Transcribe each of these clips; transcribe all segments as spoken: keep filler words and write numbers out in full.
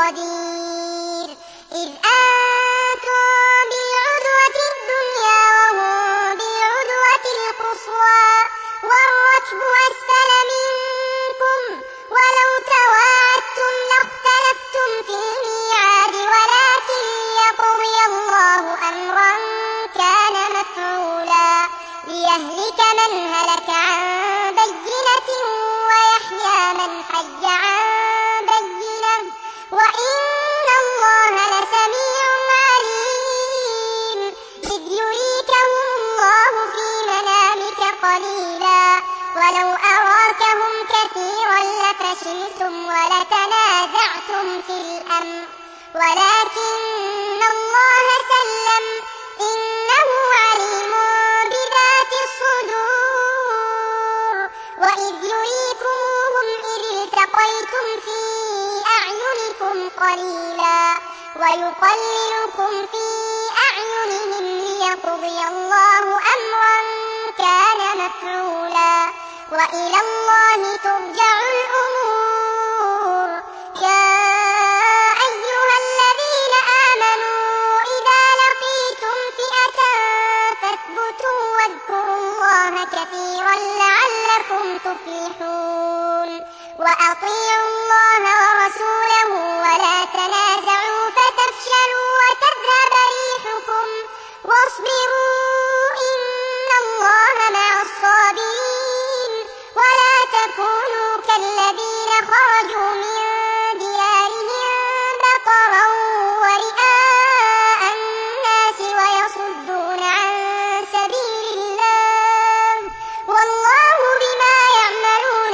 قدير إذ أنتم بالعدوة الدنيا وهم بالعدوة القصوى والركب أسفل منكم ولو تواعدتم لاختلفتم في الميعاد ولكن ليقضي الله أمرا كان مفعولا ليهلك من هلك عن بينة ويحيى من حي عن بينة وإن الله لسميع عليم إذ يريكهم الله في منامك قليلا ولو أراكهم كثيرا لفشلتم ولتنازعتم في الأمر ولكن الله سلم إنه عليم بذات الصدور وإذ يريكموهم إذ التقيتم في أعينكم قليلا ويقللكم في أعينهم ليقضي الله أمرا كان مفعولا وإلى الله ترجع الأمور يا أيها الذين آمنوا إذا لقيتم فئة فاثبتوا واذكروا الله كثيرا لعلكم تفلحون وأطيعوا الله ورسوله ولا تنازعوا فتفشلوا وتذهب ريحكم واصبروا إن الله مع الصابرين ولا تكونوا كالذين خرجوا من ديارهم بطرا ورئاء الناس ويصدون عن سبيل الله والله بما يعملون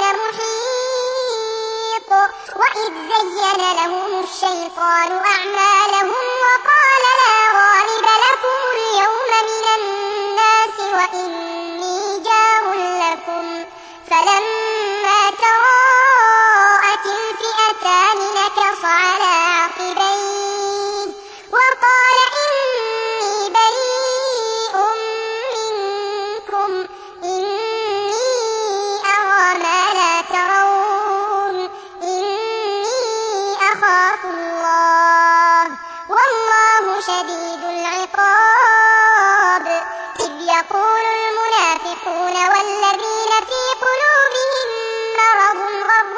محيط وإذ زين لهم الشيطان أعمالهم وقال لا غالب لكم اليوم من الناس وإني جار لكم فلما تراءت الفئتان نكص على عقبيه وقال إني بريء منكم إني أرى ما لا ترون إني أخاف الله والله شديد العقاب إذ يقول المنافقون والذين في قلوبهم مرض غر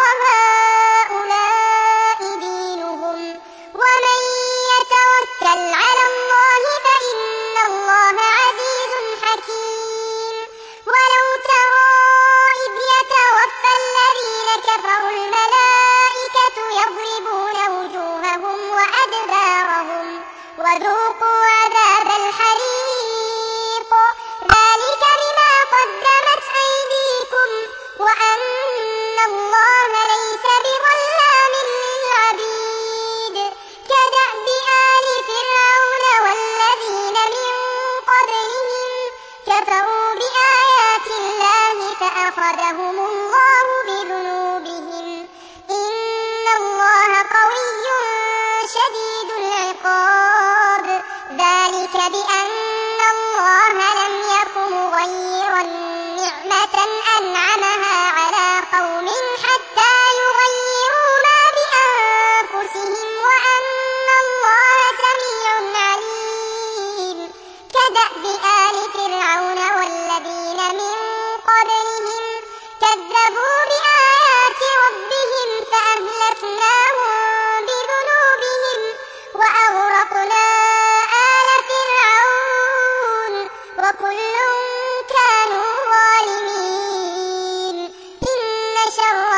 هؤلاء دينهم ومن يتوكل على الله فإن الله عزيز حكيم ولو ترى إذ يتوفى الذين كفروا الملائكة يضربون وجوههم وأدبارهم وذوقوا عذاب الحريق ذلك بما قدمت أيديكم وأن الله ليس بظلام للعبيد كدأب آل فرعون والذين من قبلهم كفروا بآيات الله فأخذهم الله بذنوبهم إن الله قوي شديد العقاب ذلك بأن الله لم يك مغيرا نعمة أنعمها على قوم حتى يغيروا ما بأنفسهم وأن الله سميع عليم كدأب آل فرعون والذين من قبلهم كذبوا بآيات ربهم فأهلكناهم بذنوبهم وأغرقنا آل فرعون وكل كانوا ظالمين إن شر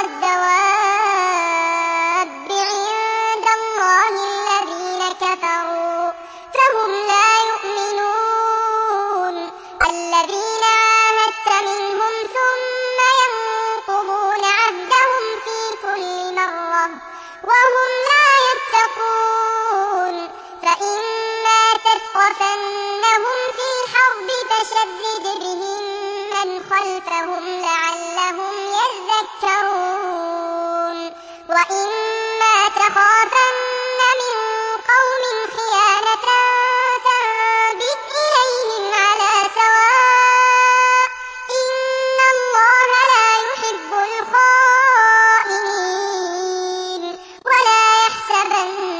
الدواب عند الله الذين كفروا فهم لا يؤمنون الذين عاهدت منهم ثم ينقضون عهدهم في كل مرة وهم لا يتقون فإما تثقفنهم في الحرب فشدد بهم من خلفهم لعلهم يذكرون وإما تخافن من قوم خيانة فانبذ إليهم على سواء إن الله لا يحب الخائنين ولا يحسبن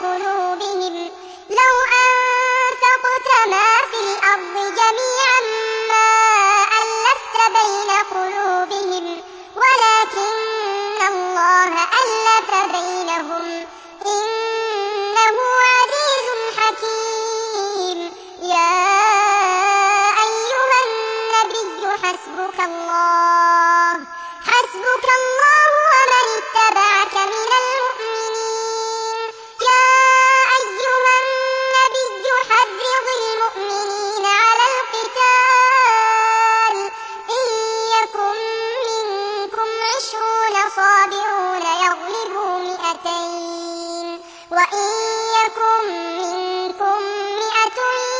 قلوبهم لو أنفقت ما في الأرض جميعا ما ألفت بين قلوبهم ولكن الله ألف بينهم إنه عزيز حكيم. يا أيها النبي حسبك الله حسبك الله ومن اتبعك من المؤمنين. يا أيها النبي حرض المؤمنين على القتال إن يكن منكم عشرون صابرون يغلبوا مئتين وإن يكن منكم مئة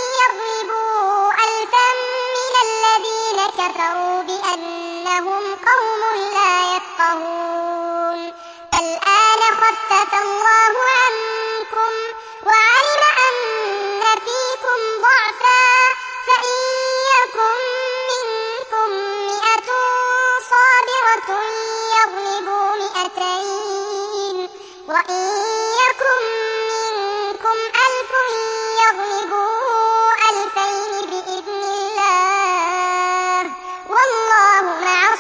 يغلبوا ألفا من الذين كفروا بأنهم قوم لا يفقهون. الآن خفف الله عنكم وعلم أن فيكم ضعفا فإن يكن منكم مئة صابرة يغلبوا مئتين وإن يكن منكم ألف يغلبوا ألفين بإذن الله والله مع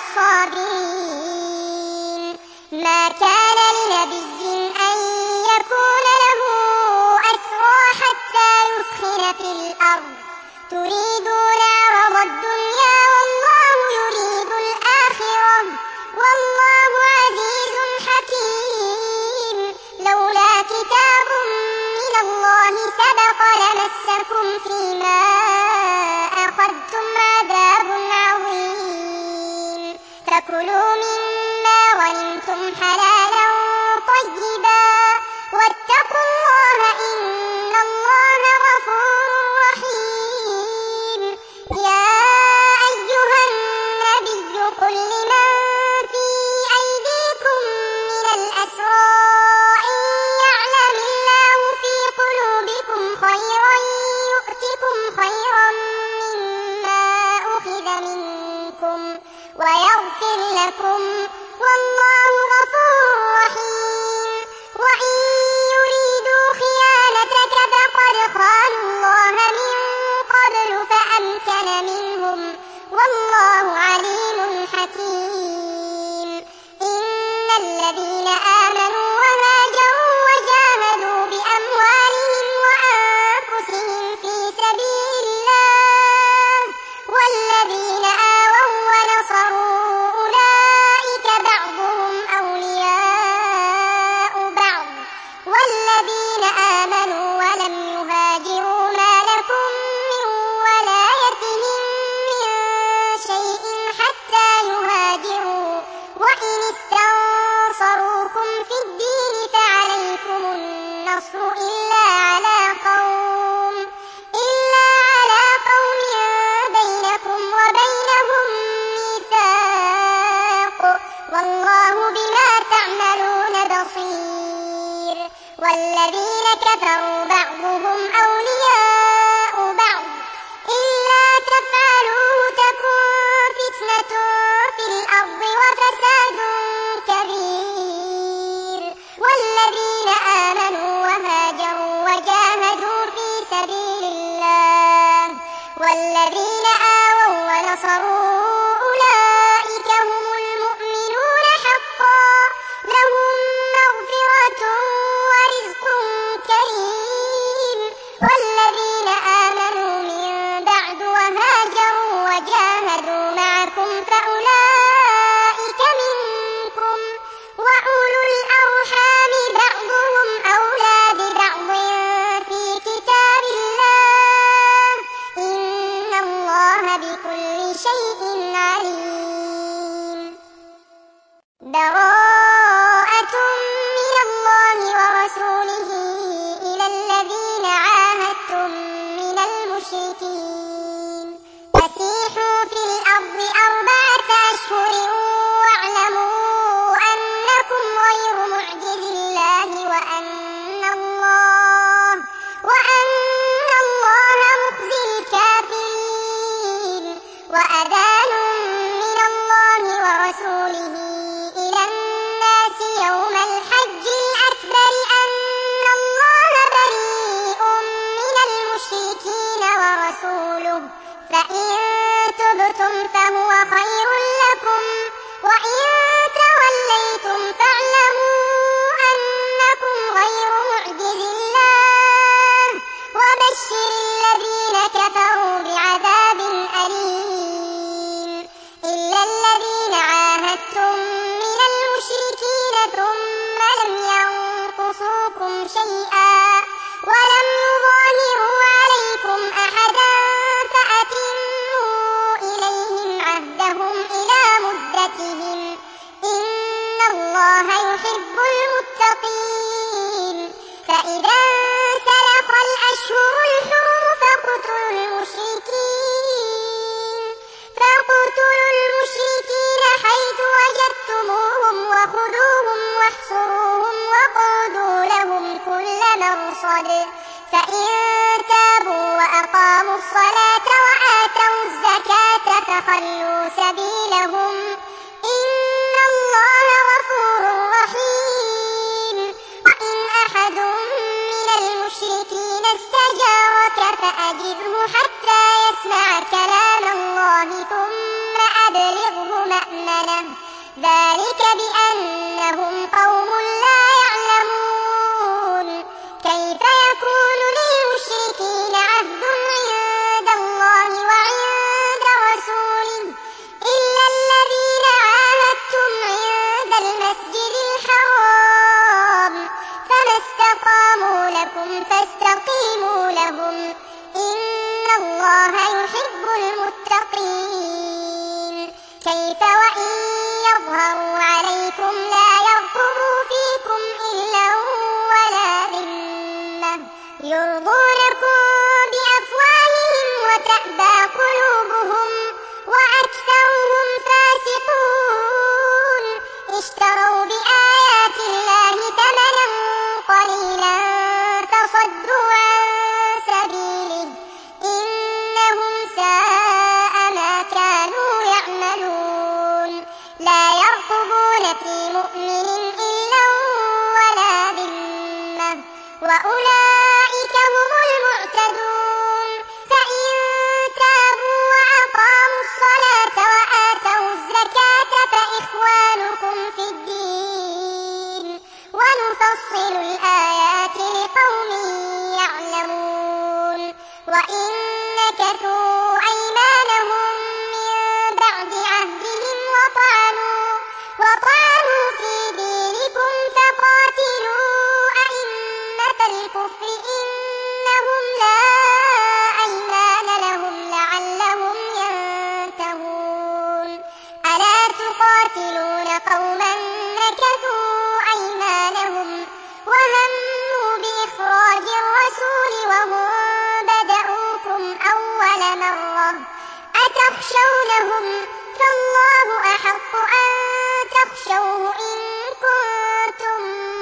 الصابرين. ما كان لنبي أن يكون له أسرى حتى يثخن في الأرض تريدون عرض الدنيا والله يريد الآخرة والله عزيز حكيم. لولا كتاب من الله سبق لمسكم فيما أخذتم عذاب عظيم. فكلوا مما غنمتم حلالا طيبا واتقوا الله إن الله غفور رحيم. يا أيها النبي قل لمن في أيديكم من الأسرى إن يعلم الله في قلوبكم خيرا يؤتكم خيرا مما أخذ منكم ويغفر لكم والله غفور رحيم. وإن يريدوا خيانتك فقد خانوا الله من قبل فأمكن منهم والله عليم حكيم. إن الذين آمنوا وهاجروا وجاهدوا بأموالهم وأنفسهم في سبيل الله والذين آووا ونصروا أولئك بعضهم أولياء بعض والذين آمنوا ولم يهاجروا ما لكم من ولايتهم من شيء حتى يهاجروا وإن استنصروكم في الدين فعليكم النصر إلا على قوم إلا على قوم بينكم وبينهم ميثاق والله بما تعملون بصير. والذين كفروا بعضهم أولياء بعض إلا تفعلوا تكن فتنة في الأرض وفساد كبير. والذين آمنوا وهاجروا وجاهدوا في سبيل الله والذين آووا ونصروا أولئك هم المؤمنون حقا لهم مغفرة ورزق كريم. والذين آمنوا من بعد وهاجروا وجاهدوا معكم فأولئك منكم وأولو الأرحام بعضهم أولى ببعض في كتاب الله إن الله بكل شيء عليم. براءة من الله ورسوله إلى الذين عاهدتم من المشركين فسيحوا في الأرض أربعة أشهر واعلموا أنكم غير معجز الله وأن الله وأن الله مخزي الكافرين. وأذان من الله ورسوله إلى الناس يوم الحج الأكبر أن الله خير لكم، وإن توليتم فاعلموا أنكم غير معجز الله، وبشر الذين كفروا بعذاب أليم. إلا الذين عاهدتم من المشركين ثم لم ينقصوكم شيئا ولم يظاهروا عليكم أحدا فأتموا إليهم عهدهم إلى مدتهم، إن الله يحب المتقين. فإذا انسلخ الأشهر الحرم فاقتلوا المشركين فاقتلوا المشركين حيث وجدتموهم وخذوهم واحصروهم وقعدوا لهم كل مرصد، فإن تابوا وأقاموا الصلاة وآتوا الزكاة فخلوا سبيلهم، إن الله غفور رحيم. وإن أحد من المشركين استجارك فأجره حتى يسمع كلام الله ثم أبلغه مأمنه، ذلك بأنهم قوم لا يعلمون. كيف يكون للمشركين عهد عند الله وعند رسوله إلا الذين عاهدتم عند المسجد الحرام، فما استقاموا لكم فاستقيموا لهم، إن الله يحب المتقين. كيف وإن يظهروا عليكم لا يرقبوا فيكم إلا ولا ذمة، يرضونكم بأفواههم وتأبى قلوبهم وأكثرهم فاسقون. اشتروا بآيات الله ثمنا قليلا فصدوا عن سبيله، إنهم ساء ما كانوا يعملون. لا يرقبون في مؤمن إلا ولا ذمة، وأولئك هم المعتدون. فإن تابوا وأقاموا الصلاة وآتوا الزكاة فإخوانكم في الدين، ونفصل الآيات لقوم يعلمون. وإن نكثوا أيمانهم من بعد عهدهم وطعنوا وطعنوا في دينكم فقاتلوا أئمة الكفر إنهم لا أيمان لهم لعلهم ينتهون. ألا تقاتلون قوما نكثوا أيمانهم وهموا بإخراج الرسول وهم بدأوكم أول مرة، أتخشونهم؟ فالله أحق أن تخشوه إن كنتم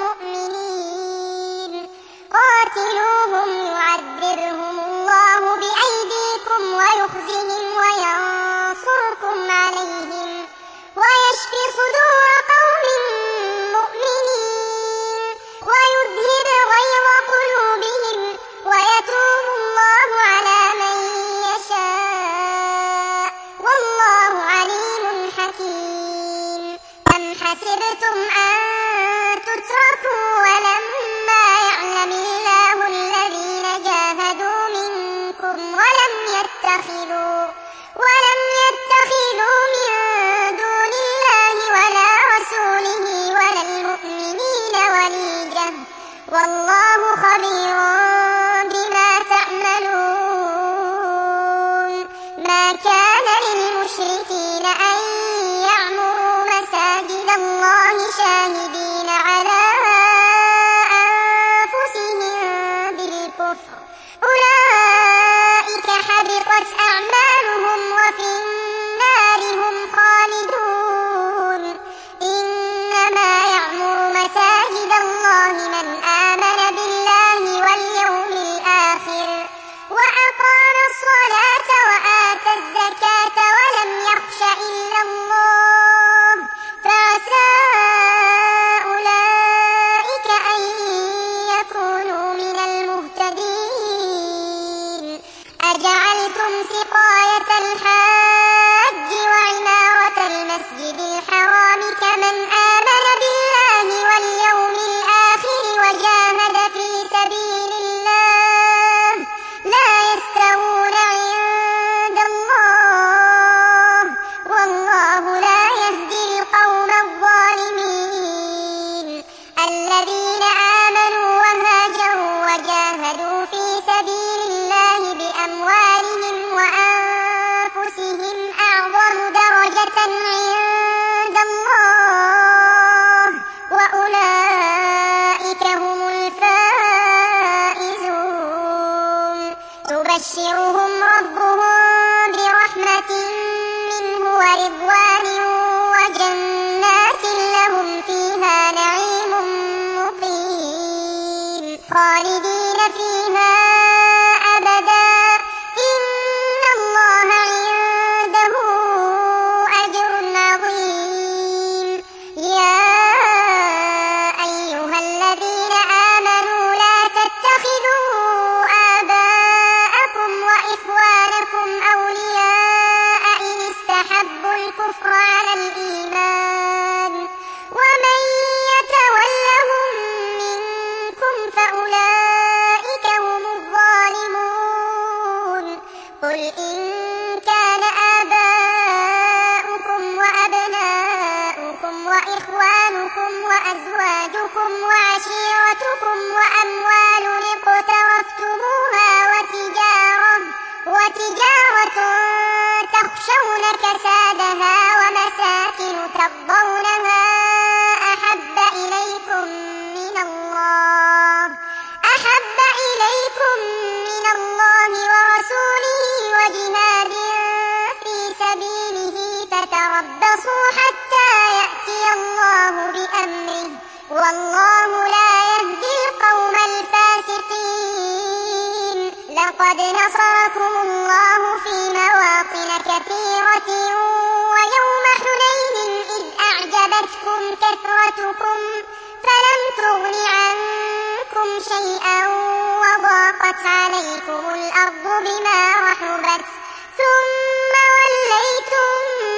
مؤمنين. قاتلوهم يعذبهم الله بأيديكم ويخزهم وينصركم عليهم ويشف صدور قوم مؤمنين ويذهب غيظ قلوبهم ويتوب الله على من يشاء، والله عليم حكيم. أم حسبتم أن تتركوا ولما يعلم الله الذين جاهدوا منكم ولم يتخذوا ولم يتخذوا من دون الله ولا رسوله ولا المؤمنين وليجا، والله خبير بما تعملون. ما كان للمشركين أن يعمروا مساجد الله شاهدين على درجة عند الله وأولئك هم الفائزون يبشرهم ربهم برحمة منه ورضوان وجنات لهم فيها نعيم مقيم خالدين فيها أبدا إن الله عنده أجر عظيم يا أيها الذين آمنوا لا تتخذوا آباءكم وإخوانكم أولياء إن استحبوا الكفر على الإيمان ومن يتولهم منكم فأولئك هم الظالمون قل إن كان آباؤكم وأبناؤكم وإخوانكم وأزواجكم وعشيرتكم وأموال اقترفتموها وتجارة وتجارة تخشون كسادها ومساكن ترضونها أحب إليكم من الله أحب إليكم من الله ورسوله وجهاد في سبيله فتربصوا حتى يأتي الله بأمره والله لا يهدي القوم الفاسقين لقد نصركم الله في مواطن كثيرة ويوم حنين إذ أعجبتكم كثرتكم فلم تغن عنكم شيئا وضاقت عليكم الأرض بما رحبت ثم وليتم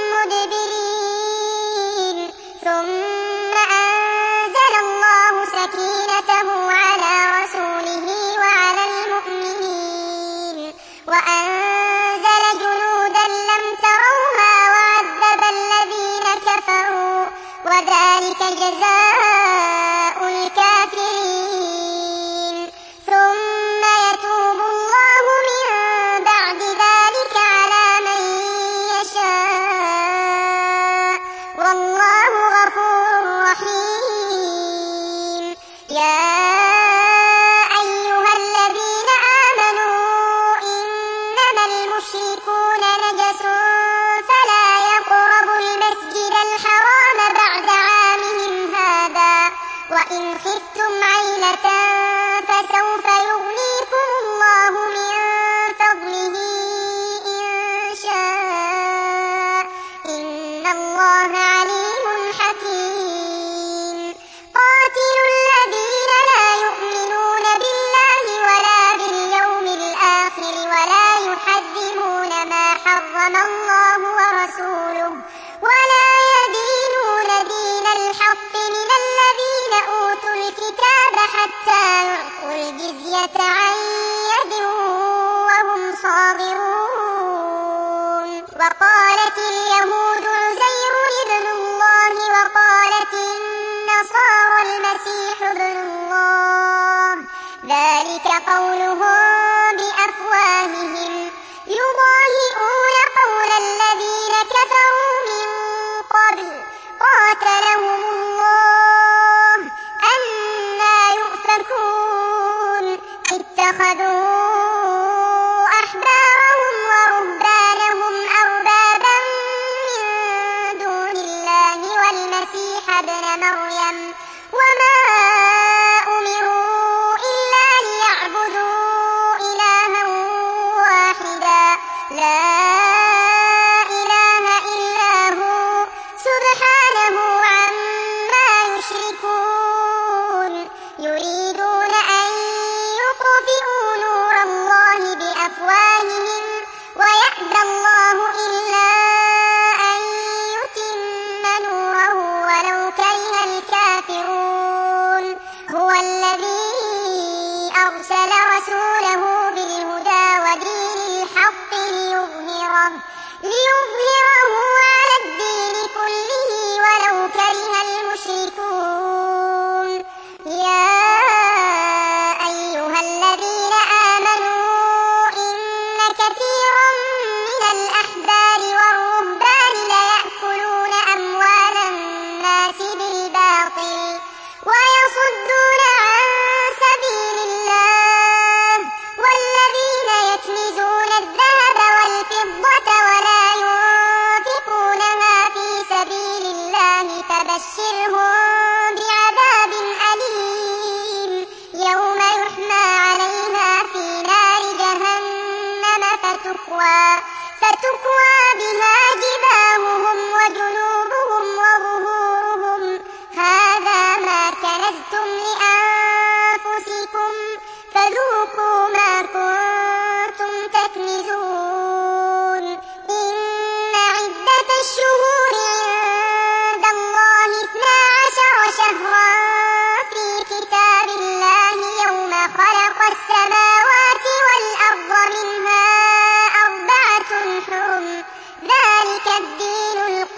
مدبرين ثم أنزل الله سكينته على رسوله وعلى المؤمنين وأنزل جنودا لم تروها وعذب الذين كفروا وذلك جزاء الكافرين ثم يتوب الله من بعد ذلك على من يشاء والله غفور رحيم يا أيها الذين آمنوا إنما المشركون نجس فلا يقربوا المسجد الحرام بعد عامهم هذا وإن خفتم عيلة فسوف يغنيكم الله من فضله إن شاء إن الله عليم حكيم قاتلوا الذين لا يؤمنون بالله ولا باليوم الآخر ولا يحرمون ما حرم الله ورسوله ولا يدينون دين الحق من الذين أوتوا الكتاب حتى يعطوا الجزية عن يد وهم صاغرون وقالت اليهود عزير ابن الله وقالت النصارى المسيح ابن الله ذلك قولهم بأفواههم يضاهئون قول الذين كفروا من قبل قاتلهم الله أنى يؤفكون اتخذوا أحبارهم ورهبانهم أربابا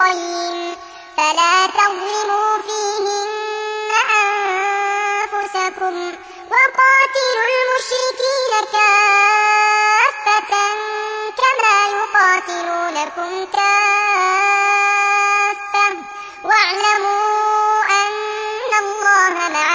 القيم فلا تظلموا فيهن أنفسكم وقاتلوا المشركين كافة كما يقاتلونكم كافة واعلموا أن الله مع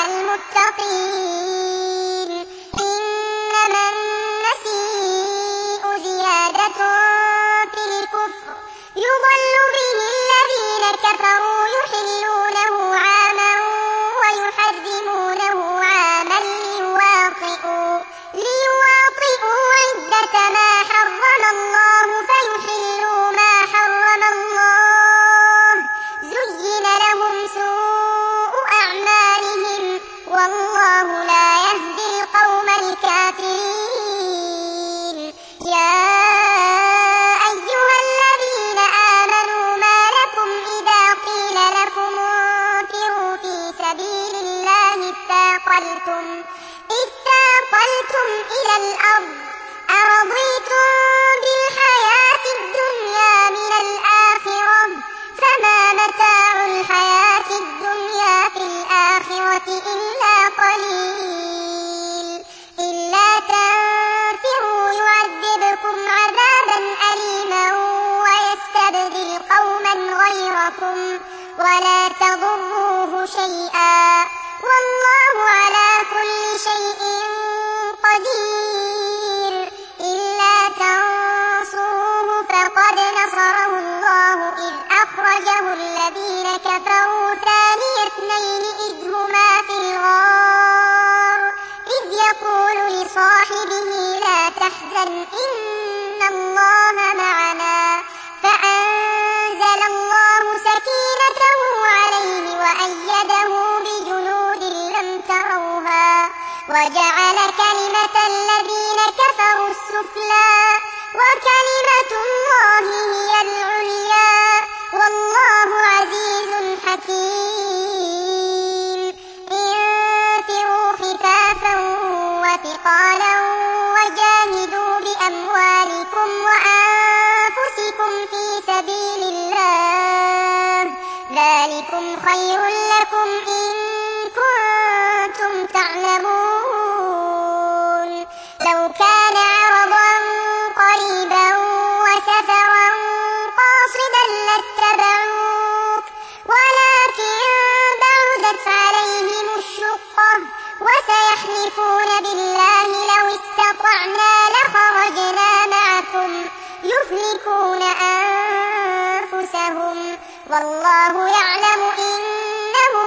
المتقين إنما النسيء زيادة في الكفر يضل به الذين كفروا يحلونه عاما ويحرمونه عاما ليواطئوا ليواطئوا عدة ما حرم الله فيحلوا ما حرم الله زين لهم سوء أعمالهم والله لا يهدي القوم الكافرين يا أيها الذين آمنوا ما لكم إذا قيل لكم انفروا في سبيل الله اثاقلتم اثاقلتم إلى الأرض أرضيتم بالحياة الدنيا من الآخرة فما متاع الحياة الدنيا في الآخرة إلا قليل إلا تنفروا يعذبكم عذابا أليما ويستبدل قوما غيركم ولا تضروه شيئا والله على كل شيء قدير إلا تنصروه فقد نصره الله إذ أخرجه الذين كفروا ثاني اثنين إذ هما في الغار إذ يقول لصاحبه لا تحزن إن الله معنا فأنزل الله سكينته عليه وأيده بجنود لم تروها وجعل كلمة الذين كفروا السفلى وكلمة الله هي العليا والله عزيز حكيم انفروا خفافا وثقالا وجاهدوا بأموالكم وأنفسكم في سبيل الله ذلكم خير لكم إن كنتم تعلمون لو كان عرضا قريبا وسفرا قاصدا لاتبعوك ولكن بعدت عليهم الشقة وسيحلفون بالله لو استطعنا لخرجنا معكم يهلكون أنفسهم والله يعلم إنهم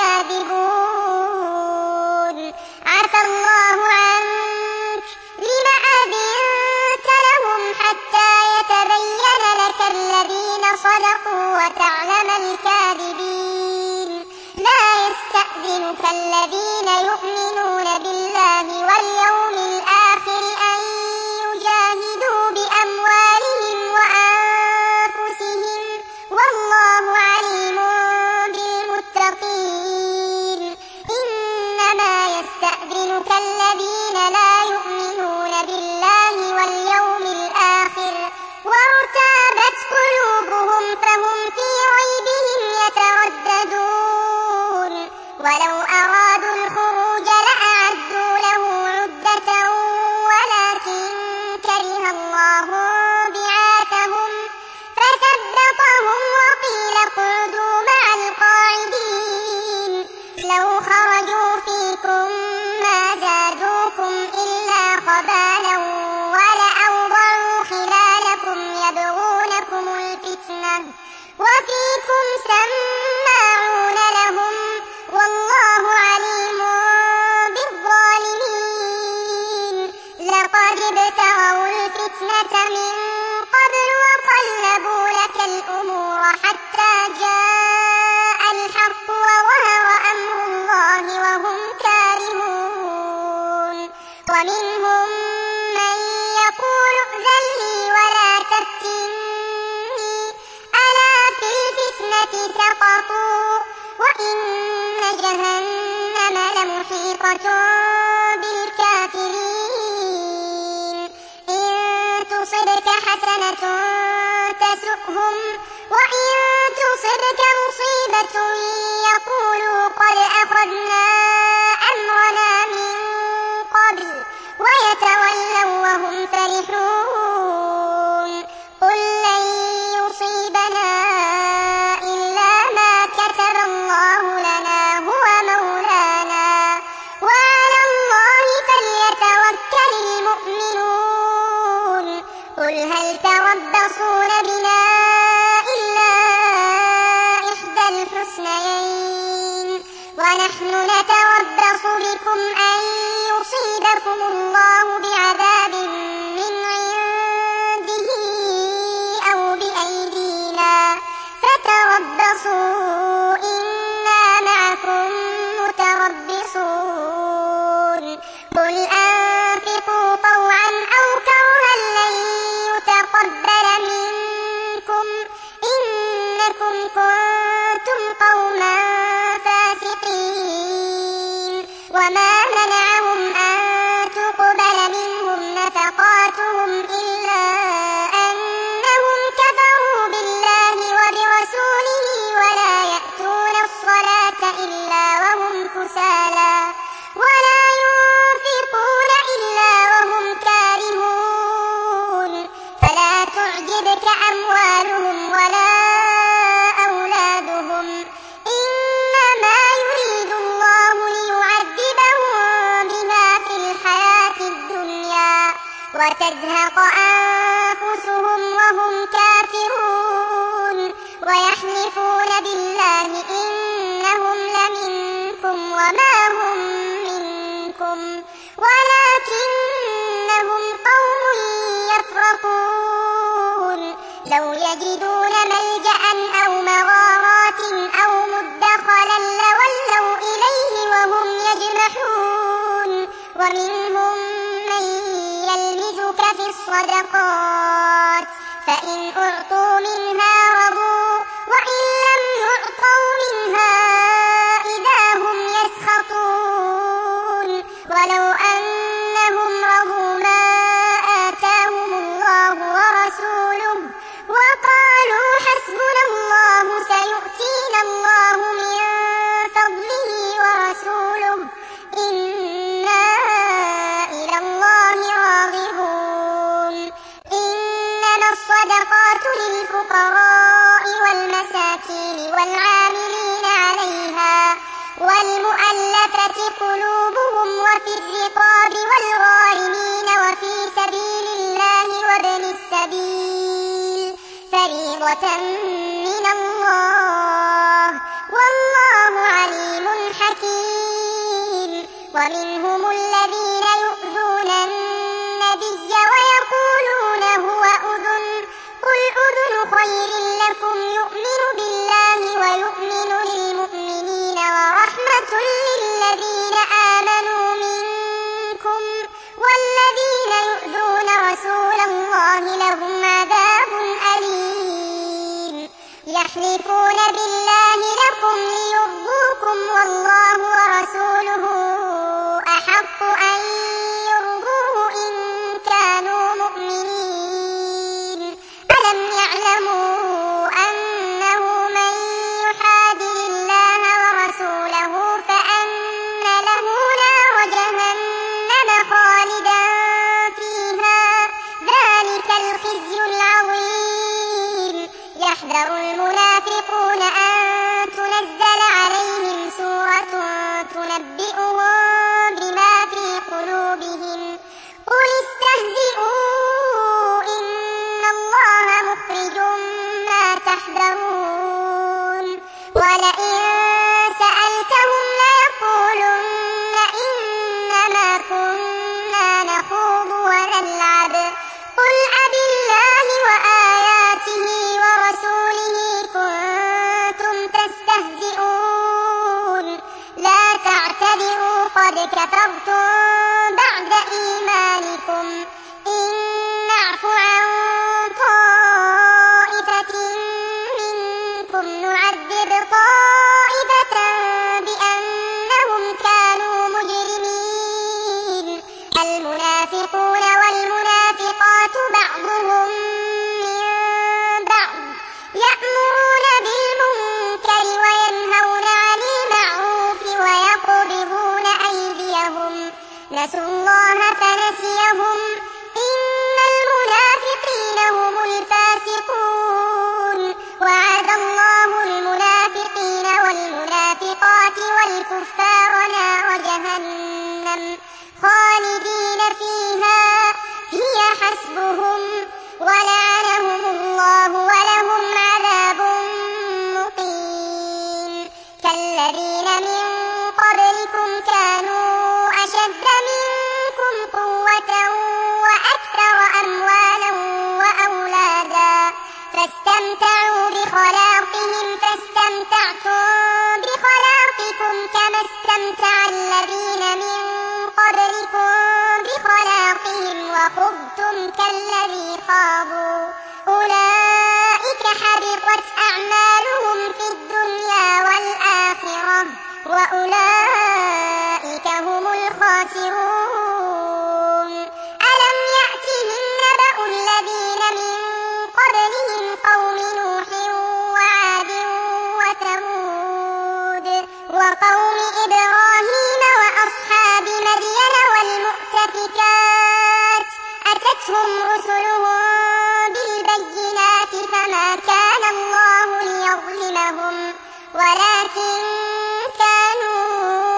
لكاذبون عفى الله عنك لم أذنت لهم حتى يتبين لك الذين صدقوا وتعلم الكاذبين لا يستأذنك الذين يؤمنون بالله واليوم الآخر أن يجاهدوا بأموالهم وأنفسهم والله عليم بالمتقين إنما يستأذنك الذين لا يؤمنون بالله واليوم الآخر وارتابت قلوبهم فهم في ريبهم يترددون ولو أرادوا الخروج لأعدوا له عدة ولكن كره الله بعاثهم فثبطهم وقيل اقعدوا مع القاعدين لو خرجوا فيكم ما زادوكم إلا خبالا ولأوضعوا خلالكم يبغونكم الفتنة وفيكم سماعون لهم والله عليم بالظالمين لقد ابتغوا الفتنة من قبل وقلبوا لك الأمور حتى جاء الحق وظهر أمر الله وهم كارهون ومنهم من يقول ائذن لي ولا تفتني ألا في الفتنة سقطوا وإن جهنم لمحيطة بالكافرين إن تصبك حسنة حسنة تسؤهم وإن تصبك مصيبة يقولوا قد أخذنا أمرنا من قبل ويتولوا وهم فرحون قل لن يصيبنا إلا ما كتب الله لنا هو مولانا وعلى الله فليتوكل المؤمنون قل هل تربصون بنا إلا إحدى الحسنيين ونحن نتربص بكم أن يصيبكم الله بعذاب من عنده أو بأيدينا فتربصوا إنا معكم متربصون قل أنفقوا طوعا أو كرها لن يتقبل منكم إنكم كنتم قوما فاسقين وما منعهم أن تقبل منهم نفقاتهم إلا أنهم كفروا بالله وبرسوله ولا يأتون الصلاة إلا وهم كسالى ولا ينفقون إلا وهم كارهون فلا تعجبك أموالهم ولا أولادهم إنما يريد الله ليعذبهم بها في الحياة الدنيا وتزهق أنفسهم وهم كافرون ويحلفون بالله إنهم لمنكم وما هم منكم ولكنهم قوم يفرقون لو يجدون ملجأ أو مغارات أو مدخلا لولوا إليه وهم يجمحون ومنهم من يلمزك في الصدقات فإن أعطوا منها رضوا وإن لم يعطوا منها إذا هم يسخطون ولو أنهم رضوا ما آتاهم الله ورسوله وقالوا حسبنا الله سيؤتينا الله من فضله ورسوله إنا إلى الله راغبون إنما الصدقات للفقراء والمساكين والعاملين عليها والمؤلفة قلوبهم وفي الرقاب والغارمين وفي سبيل الله وابن السبيل فريضة من الله والله عليم حكيم ومنهم الذين يؤذون النبي ويقولون هو أذن قل أذن خير لكم يؤمن بالله ويؤمن للمؤمنين ورحمة للذين آمنوا منكم والذين يؤذون رسول الله لهم عذاب أليم يحلفون بالله لكم ليرضوكم والله ورسوله أحق أن يرضوه إن كانوا مؤمنين ألم يعلموا أنه من يحادد الله ورسوله فأن له نار جهنم خالدا فيها ذلك الخزي العظيم يحذر المنافقون أن تنزل عليهم سورة تنبئهم بما في قلوبهم قل استهزئوا إن الله مخرج ما تحذرون ولئن سألتهم ليقولن إنما كنا نخوض ونلعب قل أبالله وآياته ورسوله كنتم تستهزئون لا تعتذروا قد كفرتم بعد إيمانكم إن نعف عن طائفة منكم نعذب طائفة نسوا الله فنسيهم إن المنافقين هم الفاسقون وعد الله المنافقين والمنافقات والكفار نار جهنم خالدين فيها هي حسبهم ولعنهم الله ولهم عذاب مقيم كالذين من قبلكم كانوا أشد منكم قوة وأكثر أموالا وأولادا فاستمتعوا بخلاقهم فاستمتعتم بخلاقكم كما استمتع الذين من قبلكم بخلاقهم وخضتم كالذي خاضوا أولئك حبطت أعمالهم في الدنيا والآخرة وأولئك هم الخاسرون ألم يأتهم نبأ الذين من قبلهم قوم نوح وعاد وثمود وقوم إبراهيم وأصحاب مدين والمؤتفكات أتتهم رسلهم بالبينات فما كان الله ليظلمهم ولكن كانوا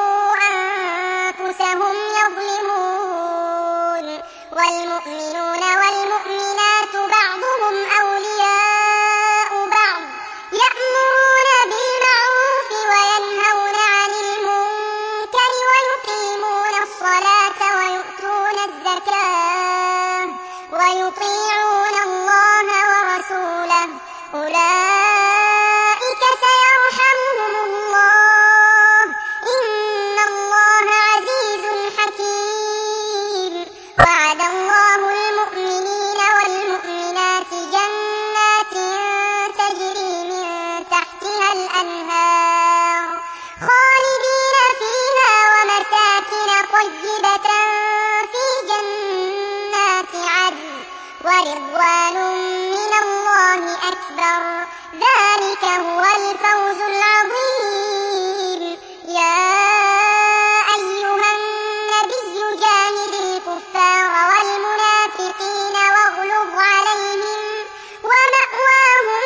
أنفسهم يظلمون والمؤمنون والمؤمنات بعضهم أولياء بعض يأمرون بالمعروف وينهون عن المنكر ويقيمون الصلاة ويؤتون الزكاة ويطيعون الله ورسوله أولئك سيرحمهم الله إن الله عزيز حكيم وعد الله المؤمنين والمؤمنات جنات تجري من تحتها الأنهار خالدين فيها ومساكن طيبة في جنات عدن ورضوان من الله أكبر ذلك هو الفوز العظيم يا أيها النبي جاهد الكفار والمنافقين واغلظ عليهم ومأواهم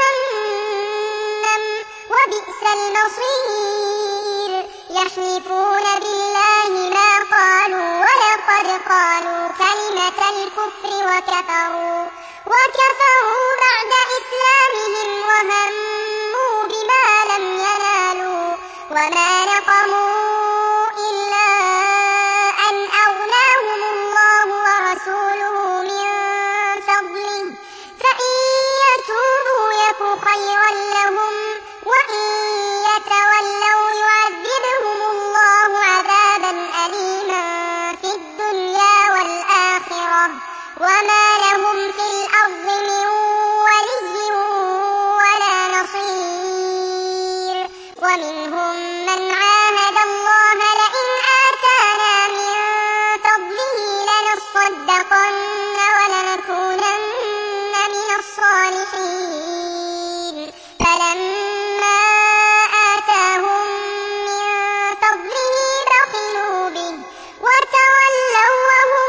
جهنم وبئس المصير يحلفون بالله ما قالوا ولقد قالوا كلمة الكفر وكفروا وكفروا بعد إسلامهم وهموا بما لم ينالوا وما نقموا إلا أن أغناهم الله ورسوله من فضله فإن يتوبوا يك خيرا لهم وإن يتولوا يعذبهم الله عذابا أليما في الدنيا والآخرة وما لهم في الأرض من ولي ولا نصير ومنهم من عاهد الله لئن آتانا من فضله لنصدقن ولنكونن من الصالحين فلما آتاهم من فضله بخلوا به وتولوا وهم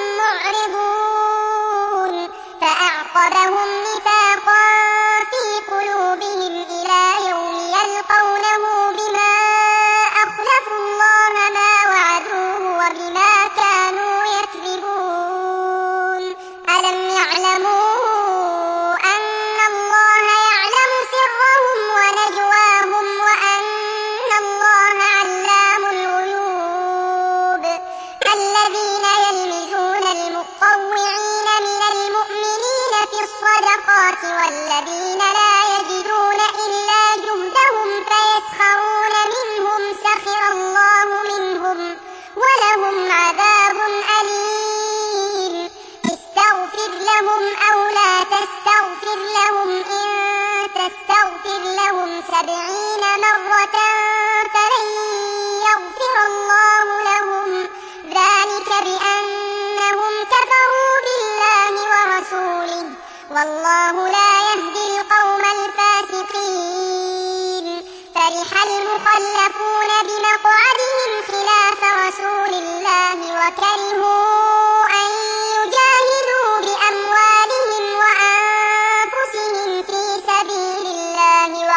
معرضون فأعقبهم نفاقا في قلوبهم إلى يوم يلقونه بما أخلفوا الله ما وعدوه وبما كانوا يكذبون ألم يعلموا أن الله يعلم سرهم ونجواهم وأن الله علام الغيوب الذين يلمزون المطوعين من المؤمنين في الصدقات والذين لا يجدون إلا جهدهم فيسخرون منهم سخر الله منهم ولهم عذاب أليم استغفر لهم أو لا تستغفر لهم إن تستغفر لهم سبعين مرة فلن يغفر الله لهم ذلك بأنهم كفروا بالله ورسوله والله لا يهدي القوم الفاسقين فرح المخلفون بمقعدهم خلاف رسول الله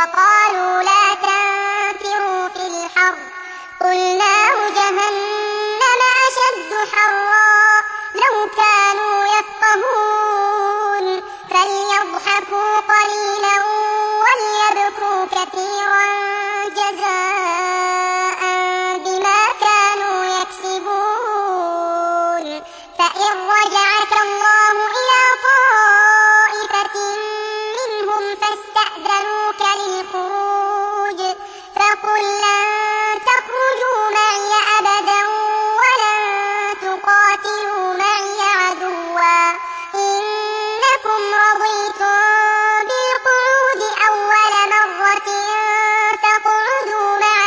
وقالوا لا تنفروا في الحر قل نار جهنم أشد حرا لو كانوا يفقهون فليضحكوا قليلا وليبكوا كثيرا جزاء بما كانوا يكسبون فإن رجعك الله إلى طائفة منهم فاستأذنوك للخروج فقل لن تخرجوا معي أبدا ولن تقاتلوا معي عدوا إنكم رضيتم بالقعود أول مرة فاقعدوا مع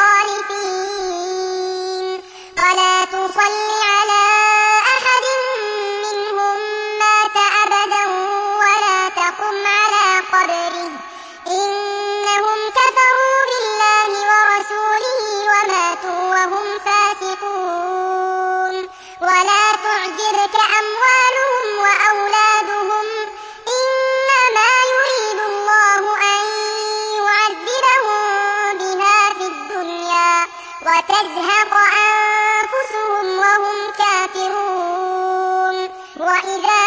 الخالفين ولا تصل على أحد منهم مات أبدا ولا تقم على قبره إنهم كفروا بالله ورسوله وماتوا وهم فاسقون ولا تعجبك أموالهم وأولادهم إنما يريد الله أن يعذبهم بها في الدنيا وتزهق أنفسهم وهم كافرون وإذا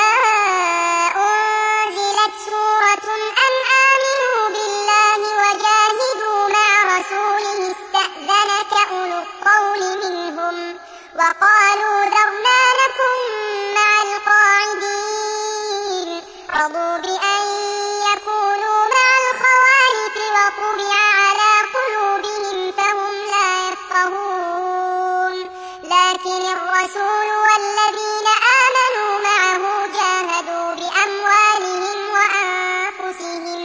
أنزلت سورة أن آمنوا بالله وجاهدوا مع رسوله استأذنك أولو القول منهم وقالوا ذرنا لكم مع القاعدين رضوا بأن يكونوا مع الخوالف وطبع على قلوبهم فهم لا يفقهون لكن الرسول والذين آمنوا معه جاهدوا بأموالهم وأنفسهم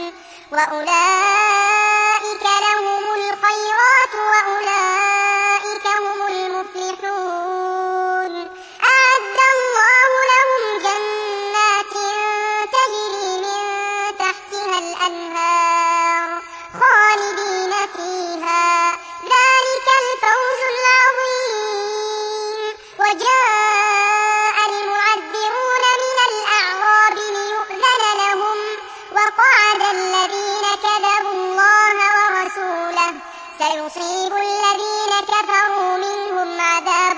وأولئك لهم الخيرات وأولئك هم المفلحون أعد الله لهم جنات تجري من تحتها الأنهار خالدين فيها ذلك الفوز العظيم وجاء المعذرون من الأعراب ليؤذن لهم وقعد الذين كذبوا الله ورسوله سيصيب الذين كفروا منهم عذاب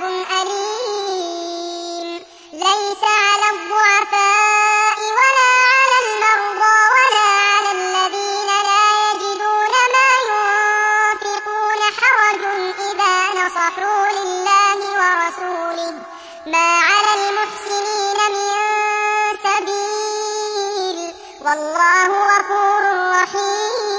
أليم ليس على الضعفاء ولا على المرضى ولا على الذين لا يجدون ما ينفقون حرج إذا نصحوا لله ورسوله ما على المحسنين من سبيل والله غفور رحيم